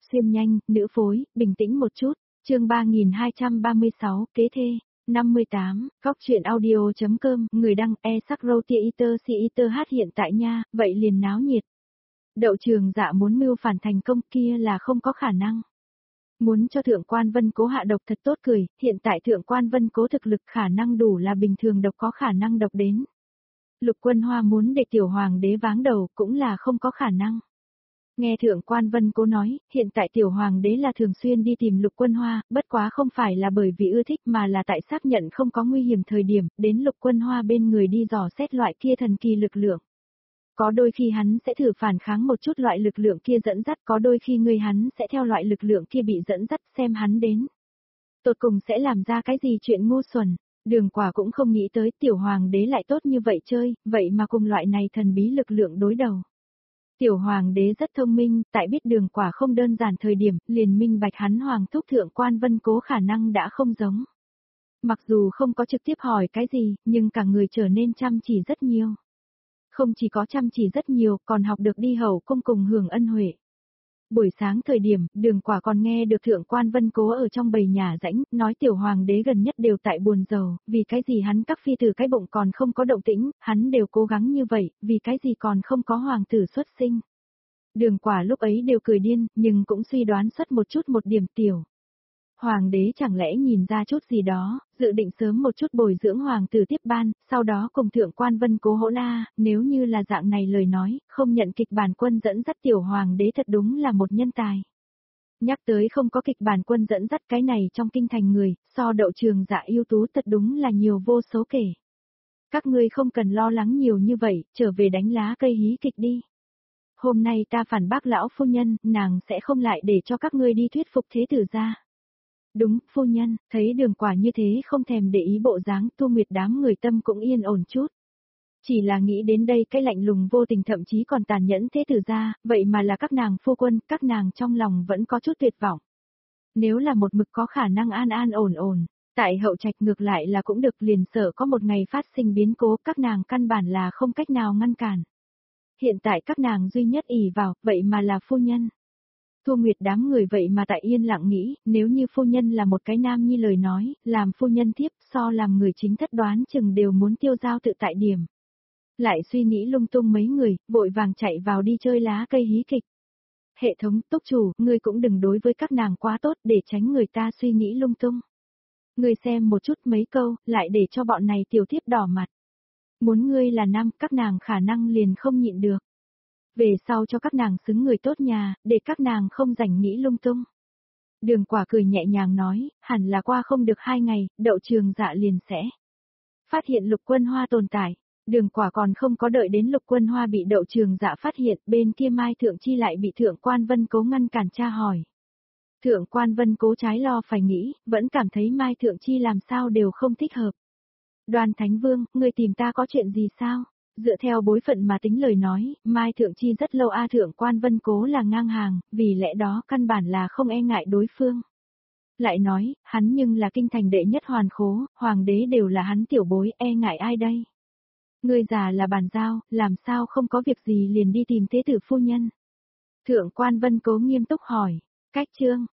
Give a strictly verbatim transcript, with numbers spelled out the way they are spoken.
xuyên nhanh, nữ phối, bình tĩnh một chút. Chương ba nghìn hai trăm ba mươi sáu, kế thê. năm mươi tám, Góc truyện audio.com, người đăng e sắc râu tia iter si iter hát hiện tại nha, vậy liền náo nhiệt. Đậu Trường Dạ muốn mưu phản thành công kia là không có khả năng. Muốn cho Thượng Quan Vân Cố hạ độc thật tốt cười, hiện tại Thượng Quan Vân Cố thực lực khả năng đủ là bình thường độc có khả năng độc đến. Lục Quân Hoa muốn để tiểu hoàng đế váng đầu cũng là không có khả năng. Nghe Thượng Quan Vân Cố nói, hiện tại tiểu hoàng đế là thường xuyên đi tìm Lục Quân Hoa, bất quá không phải là bởi vì ưa thích mà là tại xác nhận không có nguy hiểm thời điểm, đến Lục Quân Hoa bên người đi dò xét loại kia thần kỳ lực lượng. Có đôi khi hắn sẽ thử phản kháng một chút loại lực lượng kia dẫn dắt, có đôi khi người hắn sẽ theo loại lực lượng kia bị dẫn dắt xem hắn đến. Tột cùng sẽ làm ra cái gì chuyện ngu xuẩn, Đường Quả cũng không nghĩ tới tiểu hoàng đế lại tốt như vậy chơi, vậy mà cùng loại này thần bí lực lượng đối đầu. Tiểu hoàng đế rất thông minh, tại biết Đường Quả không đơn giản thời điểm, liền minh bạch hắn hoàng thúc Thượng Quan Vân Cố khả năng đã không giống. Mặc dù không có trực tiếp hỏi cái gì, nhưng cả người trở nên chăm chỉ rất nhiều. Không chỉ có chăm chỉ rất nhiều, còn học được đi hầu cung cùng hưởng ân huệ. Buổi sáng thời điểm, Đường Quả còn nghe được Thượng Quan Vân Cố ở trong bầy nhà rãnh, nói tiểu hoàng đế gần nhất đều tại buồn rầu, vì cái gì hắn các phi tử cái bụng còn không có động tĩnh, hắn đều cố gắng như vậy, vì cái gì còn không có hoàng tử xuất sinh. Đường Quả lúc ấy đều cười điên, nhưng cũng suy đoán xuất một chút một điểm tiểu. Hoàng đế chẳng lẽ nhìn ra chút gì đó, dự định sớm một chút bồi dưỡng hoàng tử tiếp ban, sau đó cùng Thượng Quan Vân Cố hỗn a, nếu như là dạng này lời nói, không nhận kịch bản quân dẫn dắt tiểu hoàng đế thật đúng là một nhân tài. Nhắc tới không có kịch bản quân dẫn dắt cái này trong kinh thành người, so Đậu Trường Dạ ưu tú thật đúng là nhiều vô số kể. Các ngươi không cần lo lắng nhiều như vậy, trở về đánh lá cây hí kịch đi. Hôm nay ta phản bác lão phu nhân, nàng sẽ không lại để cho các ngươi đi thuyết phục thế tử gia. Đúng, phu nhân, thấy Đường Quả như thế không thèm để ý bộ dáng, Tu Nguyệt đám người tâm cũng yên ổn chút. Chỉ là nghĩ đến đây cái lạnh lùng vô tình thậm chí còn tàn nhẫn thế tử gia, vậy mà là các nàng phu quân, các nàng trong lòng vẫn có chút tuyệt vọng. Nếu là một mực có khả năng an an ổn ổn, tại hậu trạch ngược lại là cũng được, liền sợ có một ngày phát sinh biến cố, các nàng căn bản là không cách nào ngăn cản. Hiện tại các nàng duy nhất ỷ vào, vậy mà là phu nhân. Thu Nguyệt đám người vậy mà tại yên lặng nghĩ, nếu như phu nhân là một cái nam nhi lời nói, làm phu nhân thiếp so làm người chính thất đoán chừng đều muốn tiêu giao tự tại điểm. Lại suy nghĩ lung tung mấy người, vội vàng chạy vào đi chơi lá cây hí kịch. Hệ thống túc chủ, ngươi cũng đừng đối với các nàng quá tốt để tránh người ta suy nghĩ lung tung. Ngươi xem một chút mấy câu, lại để cho bọn này tiểu thiếp đỏ mặt. Muốn ngươi là nam, các nàng khả năng liền không nhịn được. Về sau cho các nàng xứng người tốt nhà, để các nàng không rảnh nghĩ lung tung. Đường Quả cười nhẹ nhàng nói, hẳn là qua không được hai ngày, Đậu Trường Dạ liền sẽ phát hiện Lục Quân Hoa tồn tại. Đường Quả còn không có đợi đến Lục Quân Hoa bị Đậu Trường Dạ phát hiện, bên kia Mai Thượng Chi lại bị Thượng Quan Vân Cố ngăn cản tra hỏi. Thượng Quan Vân Cố trái lo phải nghĩ, vẫn cảm thấy Mai Thượng Chi làm sao đều không thích hợp. Đoan Thánh Vương, ngươi tìm ta có chuyện gì sao? Dựa theo bối phận mà tính lời nói, Mai Thượng Chi rất lâu a Thượng Quan Vân Cố là ngang hàng, vì lẽ đó căn bản là không e ngại đối phương. Lại nói, hắn nhưng là kinh thành đệ nhất hoàn khố, hoàng đế đều là hắn tiểu bối, e ngại ai đây? Ngươi già là bàn giao, làm sao không có việc gì liền đi tìm thế tử phu nhân? Thượng Quan Vân Cố nghiêm túc hỏi, cách chương,